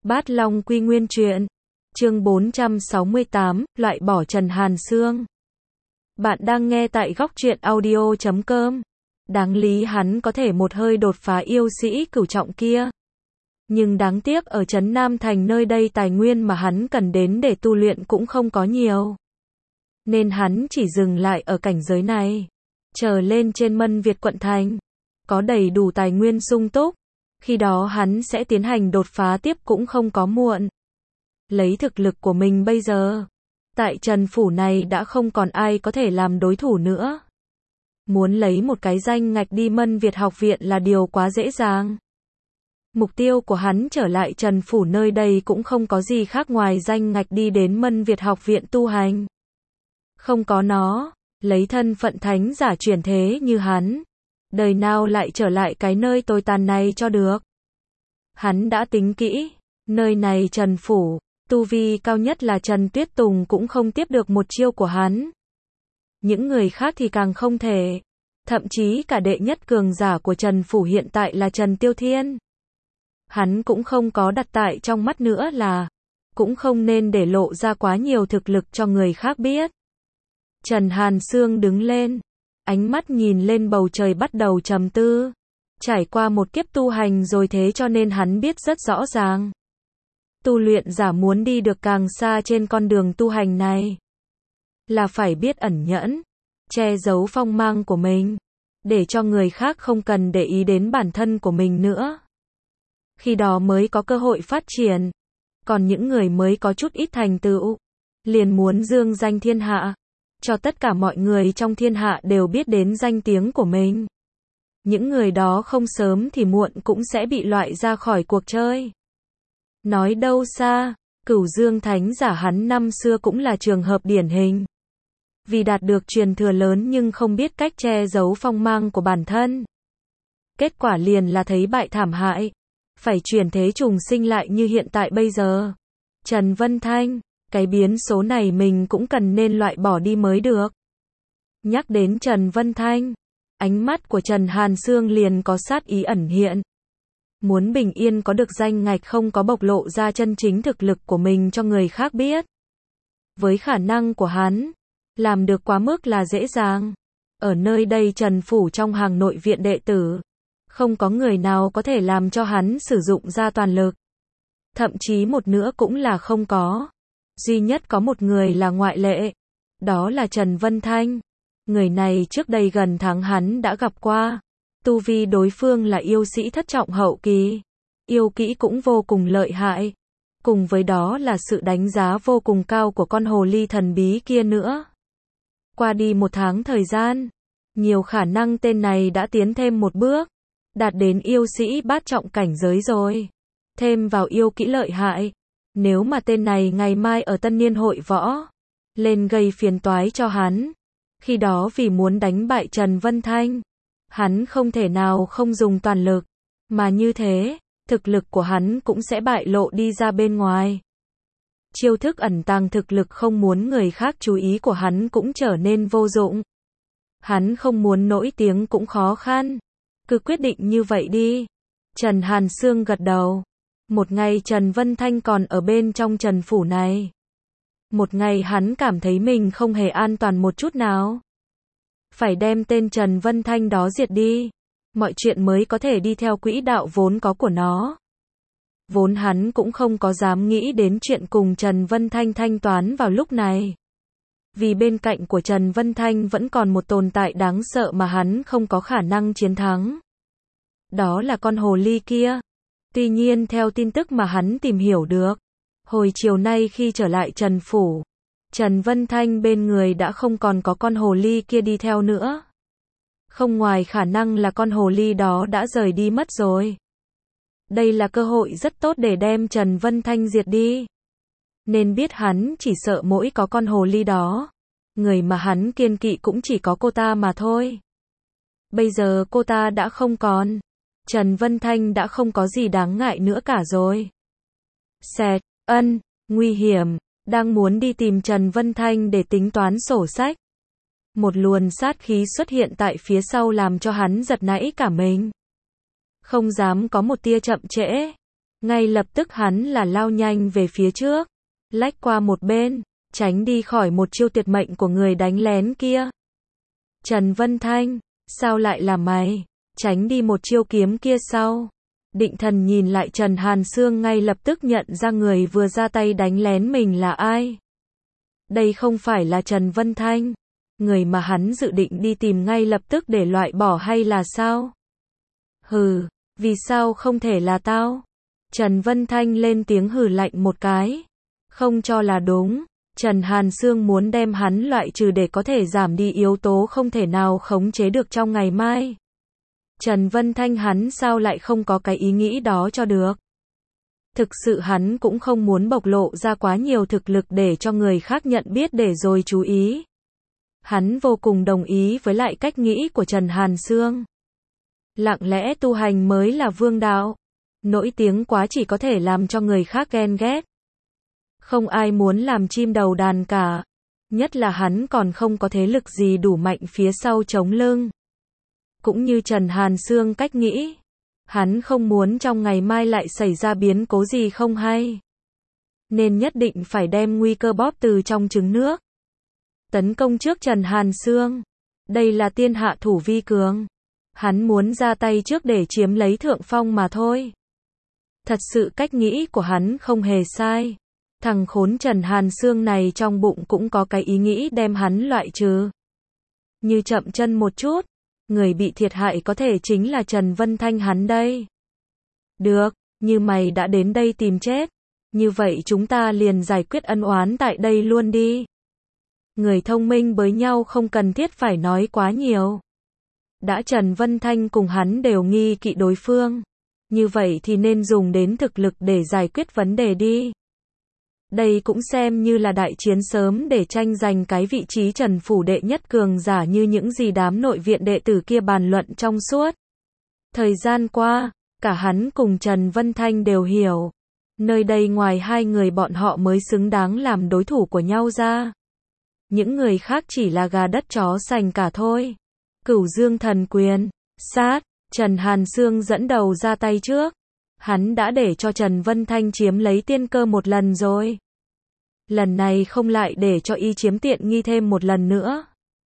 Bát Long Quy Nguyên Truyện, chương 468, loại bỏ Trần Hàn Sương. Bạn đang nghe tại góc truyện audio.com. Đáng lý hắn có thể một hơi đột phá yêu sĩ cửu trọng kia. Nhưng đáng tiếc ở Trấn Nam Thành nơi đây tài nguyên mà hắn cần đến để tu luyện cũng không có nhiều. Nên hắn chỉ dừng lại ở cảnh giới này. Chờ lên trên Mân Việt quận thành. Có đầy đủ tài nguyên sung túc. Khi đó hắn sẽ tiến hành đột phá tiếp cũng không có muộn. Lấy thực lực của mình bây giờ, tại Trần Phủ này đã không còn ai có thể làm đối thủ nữa. Muốn lấy một cái danh ngạch đi Mân Việt học viện là điều quá dễ dàng. Mục tiêu của hắn trở lại Trần Phủ nơi đây cũng không có gì khác ngoài danh ngạch đi đến Mân Việt học viện tu hành. Không có nó, lấy thân phận thánh giả chuyển thế như hắn, đời nào lại trở lại cái nơi tồi tàn này cho được. Hắn đã tính kỹ, nơi này Trần Phủ, tu vi cao nhất là Trần Tuyết Tùng cũng không tiếp được một chiêu của hắn. Những người khác thì càng không thể. Thậm chí cả đệ nhất cường giả của Trần Phủ hiện tại là Trần Tiêu Thiên. Hắn cũng không có đặt tại trong mắt nữa là, cũng không nên để lộ ra quá nhiều thực lực cho người khác biết. Trần Hàn Sương đứng lên, ánh mắt nhìn lên bầu trời bắt đầu trầm tư. Trải qua một kiếp tu hành rồi thế cho nên hắn biết rất rõ ràng. Tu luyện giả muốn đi được càng xa trên con đường tu hành này, là phải biết ẩn nhẫn, che giấu phong mang của mình, để cho người khác không cần để ý đến bản thân của mình nữa. Khi đó mới có cơ hội phát triển. Còn những người mới có chút ít thành tựu, liền muốn dương danh thiên hạ, cho tất cả mọi người trong thiên hạ đều biết đến danh tiếng của mình. Những người đó không sớm thì muộn cũng sẽ bị loại ra khỏi cuộc chơi. Nói đâu xa, Cửu Dương Thánh giả hắn năm xưa cũng là trường hợp điển hình. Vì đạt được truyền thừa lớn nhưng không biết cách che giấu phong mang của bản thân. Kết quả liền là thấy bại thảm hại. Phải chuyển thế trùng sinh lại như hiện tại bây giờ. Trần Vân Thanh, cái biến số này mình cũng cần nên loại bỏ đi mới được. Nhắc đến Trần Vân Thanh, ánh mắt của Trần Hàn Sương liền có sát ý ẩn hiện. Muốn bình yên có được danh ngạch không có bộc lộ ra chân chính thực lực của mình cho người khác biết. Với khả năng của hắn, làm được quá mức là dễ dàng. Ở nơi đây Trần Phủ trong hàng nội viện đệ tử, không có người nào có thể làm cho hắn sử dụng ra toàn lực. Thậm chí một nữa cũng là không có. Duy nhất có một người là ngoại lệ. Đó là Trần Vân Thanh. Người này trước đây gần tháng hắn đã gặp qua. Tu vi đối phương là yêu sĩ thất trọng hậu kỳ. Yêu kỹ cũng vô cùng lợi hại. Cùng với đó là sự đánh giá vô cùng cao của con hồ ly thần bí kia nữa. Qua đi một tháng thời gian, nhiều khả năng tên này đã tiến thêm một bước. Đạt đến yêu sĩ bát trọng cảnh giới rồi. Thêm vào yêu kỹ lợi hại. Nếu mà tên này ngày mai ở Tân Niên hội võ, lên gây phiền toái cho hắn. Khi đó vì muốn đánh bại Trần Vân Thanh, hắn không thể nào không dùng toàn lực. Mà như thế, thực lực của hắn cũng sẽ bại lộ đi ra bên ngoài. Chiêu thức ẩn tàng thực lực không muốn người khác chú ý của hắn cũng trở nên vô dụng. Hắn không muốn nổi tiếng cũng khó khăn. Cứ quyết định như vậy đi. Trần Hàn Sương gật đầu. Một ngày Trần Vân Thanh còn ở bên trong Trần Phủ này. Một ngày hắn cảm thấy mình không hề an toàn một chút nào. Phải đem tên Trần Vân Thanh đó diệt đi. Mọi chuyện mới có thể đi theo quỹ đạo vốn có của nó. Vốn hắn cũng không có dám nghĩ đến chuyện cùng Trần Vân Thanh thanh toán vào lúc này. Vì bên cạnh của Trần Vân Thanh vẫn còn một tồn tại đáng sợ mà hắn không có khả năng chiến thắng. Đó là con hồ ly kia. Tuy nhiên theo tin tức mà hắn tìm hiểu được, hồi chiều nay khi trở lại Trần Phủ, Trần Vân Thanh bên người đã không còn có con hồ ly kia đi theo nữa. Không ngoài khả năng là con hồ ly đó đã rời đi mất rồi. Đây là cơ hội rất tốt để đem Trần Vân Thanh diệt đi. Nên biết hắn chỉ sợ mỗi có con hồ ly đó. Người mà hắn kiêng kỵ cũng chỉ có cô ta mà thôi. Bây giờ cô ta đã không còn. Trần Vân Thanh đã không có gì đáng ngại nữa cả rồi. Xẹt, nguy hiểm, đang muốn đi tìm Trần Vân Thanh để tính toán sổ sách. Một luồng sát khí xuất hiện tại phía sau làm cho hắn giật nảy cả mình. Không dám có một tia chậm trễ. Ngay lập tức hắn là lao nhanh về phía trước, lách qua một bên, tránh đi khỏi một chiêu tuyệt mệnh của người đánh lén kia. Trần Vân Thanh, sao lại là mày? Tránh đi một chiêu kiếm kia sau. Định Thần nhìn lại Trần Hàn Sương ngay lập tức nhận ra người vừa ra tay đánh lén mình là ai. Đây không phải là Trần Vân Thanh, người mà hắn dự định đi tìm ngay lập tức để loại bỏ hay là sao? Hừ, vì sao không thể là tao? Trần Vân Thanh lên tiếng hừ lạnh một cái. Không cho là đúng, Trần Hàn Sương muốn đem hắn loại trừ để có thể giảm đi yếu tố không thể nào khống chế được trong ngày mai. Trần Vân Thanh hắn sao lại không có cái ý nghĩ đó cho được. Thực sự hắn cũng không muốn bộc lộ ra quá nhiều thực lực để cho người khác nhận biết để rồi chú ý. Hắn vô cùng đồng ý với lại cách nghĩ của Trần Hàn Sương. Lặng lẽ tu hành mới là vương đạo. Nổi tiếng quá chỉ có thể làm cho người khác ghen ghét. Không ai muốn làm chim đầu đàn cả. Nhất là hắn còn không có thế lực gì đủ mạnh phía sau chống lưng. Cũng như Trần Hàn Sương cách nghĩ. Hắn không muốn trong ngày mai lại xảy ra biến cố gì không hay. Nên nhất định phải đem nguy cơ bóp từ trong trứng nước. Tấn công trước Trần Hàn Sương. Đây là tiên hạ thủ vi cường. Hắn muốn ra tay trước để chiếm lấy thượng phong mà thôi. Thật sự cách nghĩ của hắn không hề sai. Thằng khốn Trần Hàn Sương này trong bụng cũng có cái ý nghĩ đem hắn loại trừ. Như chậm chân một chút, người bị thiệt hại có thể chính là Trần Vân Thanh hắn đây. Được, như mày đã đến đây tìm chết, như vậy chúng ta liền giải quyết ân oán tại đây luôn đi. Người thông minh với nhau không cần thiết phải nói quá nhiều. Đã Trần Vân Thanh cùng hắn đều nghi kỵ đối phương, như vậy thì nên dùng đến thực lực để giải quyết vấn đề đi. Đây cũng xem như là đại chiến sớm để tranh giành cái vị trí Trần Phủ đệ nhất cường giả như những gì đám nội viện đệ tử kia bàn luận trong suốt. Thời gian qua, cả hắn cùng Trần Vân Thanh đều hiểu. Nơi đây ngoài hai người bọn họ mới xứng đáng làm đối thủ của nhau ra. Những người khác chỉ là gà đất chó sành cả thôi. Cửu Dương Thần Quyền, sát, Trần Hàn Sương dẫn đầu ra tay trước. Hắn đã để cho Trần Vân Thanh chiếm lấy tiên cơ một lần rồi. Lần này không lại để cho y chiếm tiện nghi thêm một lần nữa.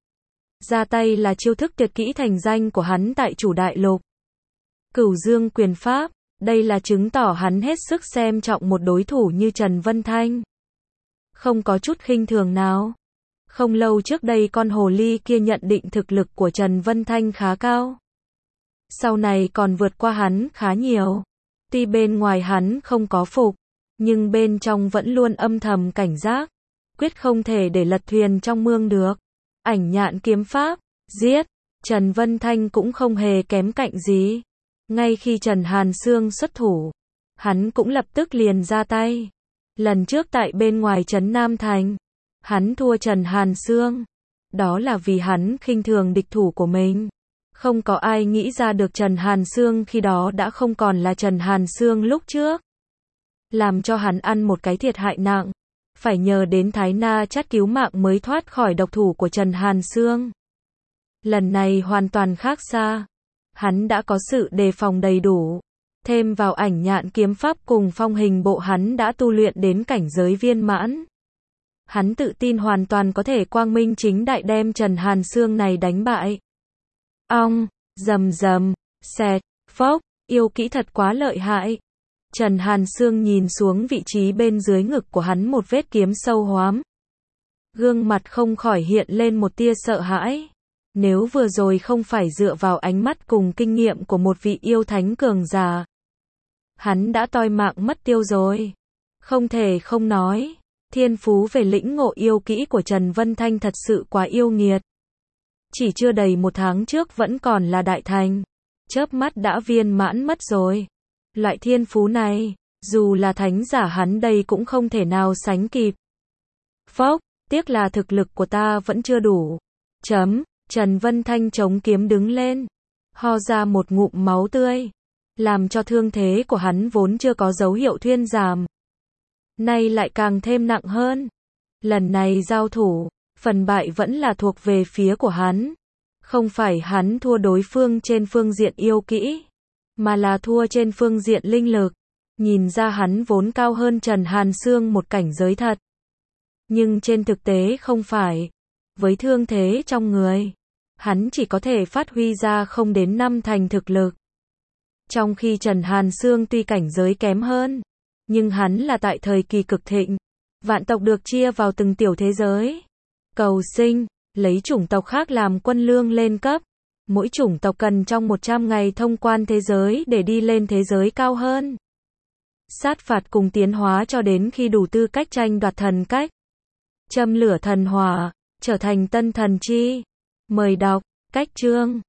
Ra tay là chiêu thức tuyệt kỹ thành danh của hắn tại Chủ Đại Lục. Cửu Dương Quyền Pháp, đây là chứng tỏ hắn hết sức xem trọng một đối thủ như Trần Vân Thanh. Không có chút khinh thường nào. Không lâu trước đây con hồ ly kia nhận định thực lực của Trần Vân Thanh khá cao. Sau này còn vượt qua hắn khá nhiều. Tuy bên ngoài hắn không có phục, nhưng bên trong vẫn luôn âm thầm cảnh giác. Quyết không thể để lật thuyền trong mương được. Ảnh Nhạn Kiếm Pháp, giết. Trần Vân Thanh cũng không hề kém cạnh gì. Ngay khi Trần Hàn Sương xuất thủ, hắn cũng lập tức liền ra tay. Lần trước tại bên ngoài trấn Nam Thành, hắn thua Trần Hàn Sương. Đó là vì hắn khinh thường địch thủ của mình. Không có ai nghĩ ra được Trần Hàn Sương khi đó đã không còn là Trần Hàn Sương lúc trước. Làm cho hắn ăn một cái thiệt hại nặng. Phải nhờ đến Thái Na Chát cứu mạng mới thoát khỏi độc thủ của Trần Hàn Sương. Lần này hoàn toàn khác xa. Hắn đã có sự đề phòng đầy đủ. Thêm vào Ảnh Nhạn Kiếm Pháp cùng Phong Hình Bộ hắn đã tu luyện đến cảnh giới viên mãn. Hắn tự tin hoàn toàn có thể quang minh chính đại đem Trần Hàn Sương này đánh bại. Ong, rầm rầm, xẹt, phốc, yêu kỹ thật quá lợi hại. Trần Hàn Sương nhìn xuống vị trí bên dưới ngực của hắn một vết kiếm sâu hoắm. Gương mặt không khỏi hiện lên một tia sợ hãi. Nếu vừa rồi không phải dựa vào ánh mắt cùng kinh nghiệm của một vị yêu thánh cường giả, hắn đã toi mạng mất tiêu rồi. Không thể không nói, thiên phú về lĩnh ngộ yêu kỹ của Trần Vân Thanh thật sự quá yêu nghiệt. Chỉ chưa đầy một tháng trước vẫn còn là đại thành, chớp mắt đã viên mãn mất rồi. Loại thiên phú này, dù là thánh giả hắn đây cũng không thể nào sánh kịp. Phốc, tiếc là thực lực của ta vẫn chưa đủ. Trần Vân Thanh chống kiếm đứng lên, ho ra một ngụm máu tươi, làm cho thương thế của hắn vốn chưa có dấu hiệu thuyên giảm, nay lại càng thêm nặng hơn. Lần này giao thủ, phần bại vẫn là thuộc về phía của hắn. Không phải hắn thua đối phương trên phương diện yêu kỹ, mà là thua trên phương diện linh lực. Nhìn ra hắn vốn cao hơn Trần Hàn Sương một cảnh giới thật. Nhưng trên thực tế không phải. Với thương thế trong người, hắn chỉ có thể phát huy ra không đến 5 thành thực lực. Trong khi Trần Hàn Sương tuy cảnh giới kém hơn, nhưng hắn là tại thời kỳ cực thịnh. Vạn tộc được chia vào từng tiểu thế giới. Cầu sinh, lấy chủng tộc khác làm quân lương lên cấp. Mỗi chủng tộc cần trong 100 ngày thông quan thế giới để đi lên thế giới cao hơn. Sát phạt cùng tiến hóa cho đến khi đủ tư cách tranh đoạt thần cách. Châm lửa thần hỏa, trở thành tân thần chi. Mời đọc, cách chương.